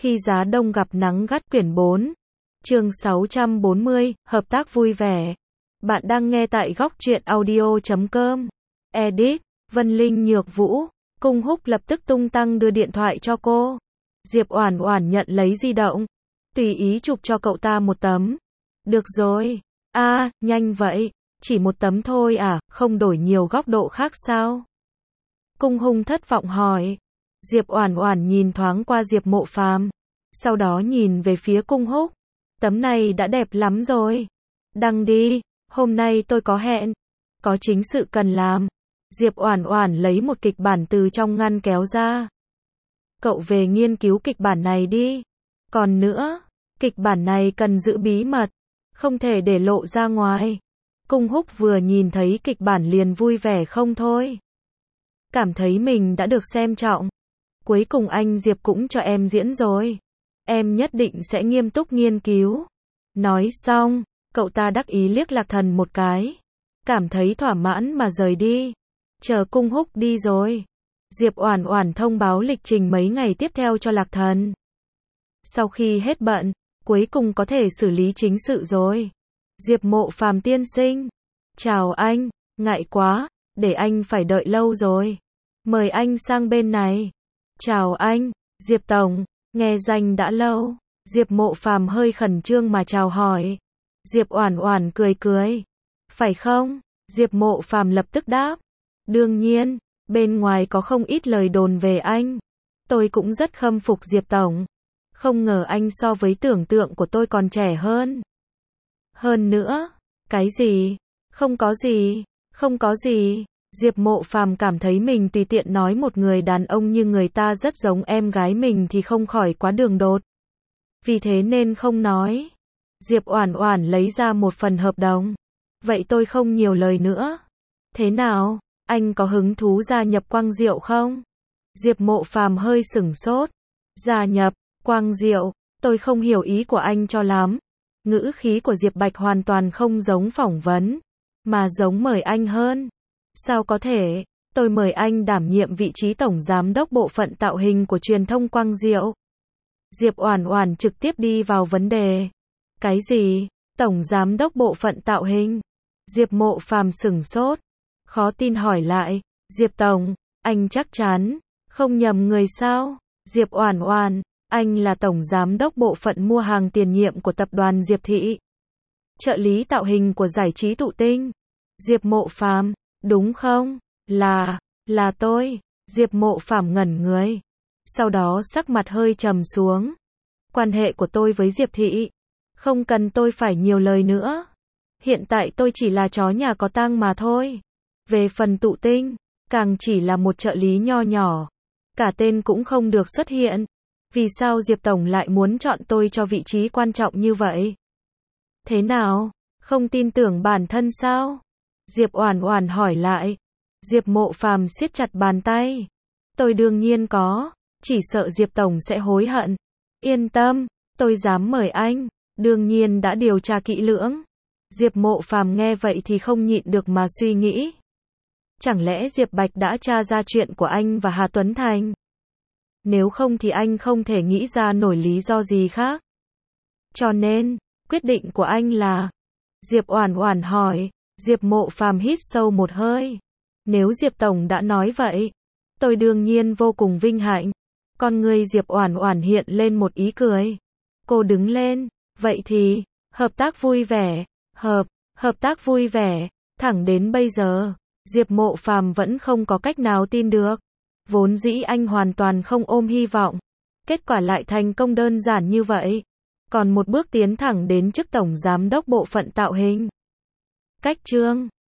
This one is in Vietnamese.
Khi giá đông gặp nắng gắt quyển 4. Chương 640, hợp tác vui vẻ. Bạn đang nghe tại góc truyện audio.com. Edit, Vân Linh Nhược Vũ. Cung Húc lập tức tung tăng đưa điện thoại cho cô. Diệp Oản Oản nhận lấy di động, tùy ý chụp cho cậu ta một tấm. Được rồi. Nhanh vậy, chỉ một tấm thôi à, không đổi nhiều góc độ khác sao? Cung Hung thất vọng hỏi. Diệp Oản Oản nhìn thoáng qua Diệp Mộ Phàm, sau đó nhìn về phía Cung Húc. Tấm này đã đẹp lắm rồi. Đăng đi, hôm nay tôi có hẹn, có chính sự cần làm. Diệp Oản Oản lấy một kịch bản từ trong ngăn kéo ra. Cậu về nghiên cứu kịch bản này đi. Còn nữa, kịch bản này cần giữ bí mật, không thể để lộ ra ngoài. Cung Húc vừa nhìn thấy kịch bản liền vui vẻ không thôi. Cảm thấy mình đã được xem trọng. Cuối cùng anh Diệp cũng cho em diễn rồi. Em nhất định sẽ nghiêm túc nghiên cứu. Nói xong, cậu ta đắc ý liếc Lạc Thần một cái. Cảm thấy thỏa mãn mà rời đi. Chờ Cung Húc đi rồi, Diệp Oản Oản thông báo lịch trình mấy ngày tiếp theo cho Lạc Thần. Sau khi hết bận, cuối cùng có thể xử lý chính sự rồi. Diệp Mộ Phàm tiên sinh. Chào anh, ngại quá, để anh phải đợi lâu rồi. Mời anh sang bên này. Chào anh, Diệp Tổng, nghe danh đã lâu. Diệp Mộ Phàm hơi khẩn trương mà chào hỏi. Diệp Oản Oản cười cười. Phải không? Diệp Mộ Phàm lập tức đáp. Đương nhiên, bên ngoài có không ít lời đồn về anh. Tôi cũng rất khâm phục Diệp Tổng. Không ngờ anh so với tưởng tượng của tôi còn trẻ hơn. Hơn nữa, cái gì? Không có gì, không có gì. Diệp Mộ Phàm cảm thấy mình tùy tiện nói một người đàn ông như người ta rất giống em gái mình thì không khỏi quá đường đột. Vì thế nên không nói. Diệp Oản Oản lấy ra một phần hợp đồng. Vậy tôi không nhiều lời nữa. Thế nào, anh có hứng thú gia nhập Quang Diệu không? Diệp Mộ Phàm hơi sửng sốt. Gia nhập Quang Diệu, tôi không hiểu ý của anh cho lắm. Ngữ khí của Diệp Bạch hoàn toàn không giống phỏng vấn, mà giống mời anh hơn. Sao có thể, tôi mời anh đảm nhiệm vị trí tổng giám đốc bộ phận tạo hình của truyền thông Quang Diệu. Diệp Oản Oản trực tiếp đi vào vấn đề. Cái gì? Tổng giám đốc bộ phận tạo hình? Diệp Mộ Phàm sửng sốt, khó tin hỏi lại. Diệp Tổng, anh chắc chắn không nhầm người sao? Diệp Oản Oản, anh là tổng giám đốc bộ phận mua hàng tiền nhiệm của tập đoàn Diệp Thị, trợ lý tạo hình của giải trí Tụ Tinh. Diệp Mộ Phàm, đúng không? Là tôi. Diệp Mộ Phàm ngẩn người, sau đó sắc mặt hơi trầm xuống. Quan hệ của tôi với Diệp Thị, không cần tôi phải nhiều lời nữa. Hiện tại tôi chỉ là chó nhà có tang mà thôi. Về phần Tụ Tinh, càng chỉ là một trợ lý nho nhỏ, cả tên cũng không được xuất hiện. Vì sao Diệp Tổng lại muốn chọn tôi cho vị trí quan trọng như vậy? Thế nào, không tin tưởng bản thân sao? Diệp Oản Oản hỏi lại. Diệp Mộ Phàm siết chặt bàn tay. Tôi đương nhiên có, chỉ sợ Diệp Tổng sẽ hối hận. Yên tâm, tôi dám mời anh, đương nhiên đã điều tra kỹ lưỡng. Diệp Mộ Phàm nghe vậy thì không nhịn được mà suy nghĩ. Chẳng lẽ Diệp Bạch đã tra ra chuyện của anh và Hà Tuấn Thành? Nếu không thì anh không thể nghĩ ra nổi lý do gì khác. Cho nên, quyết định của anh là? Diệp Oản Oản hỏi. Diệp Mộ Phàm hít sâu một hơi. Nếu Diệp Tổng đã nói vậy, tôi đương nhiên vô cùng vinh hạnh. Con người Diệp Oản Oản hiện lên một ý cười. Cô đứng lên. Vậy thì, hợp tác vui vẻ. Hợp tác vui vẻ. Thẳng đến bây giờ, Diệp Mộ Phàm vẫn không có cách nào tin được. Vốn dĩ anh hoàn toàn không ôm hy vọng. Kết quả lại thành công đơn giản như vậy. Còn một bước tiến thẳng đến chức tổng giám đốc bộ phận tạo hình. Cách chương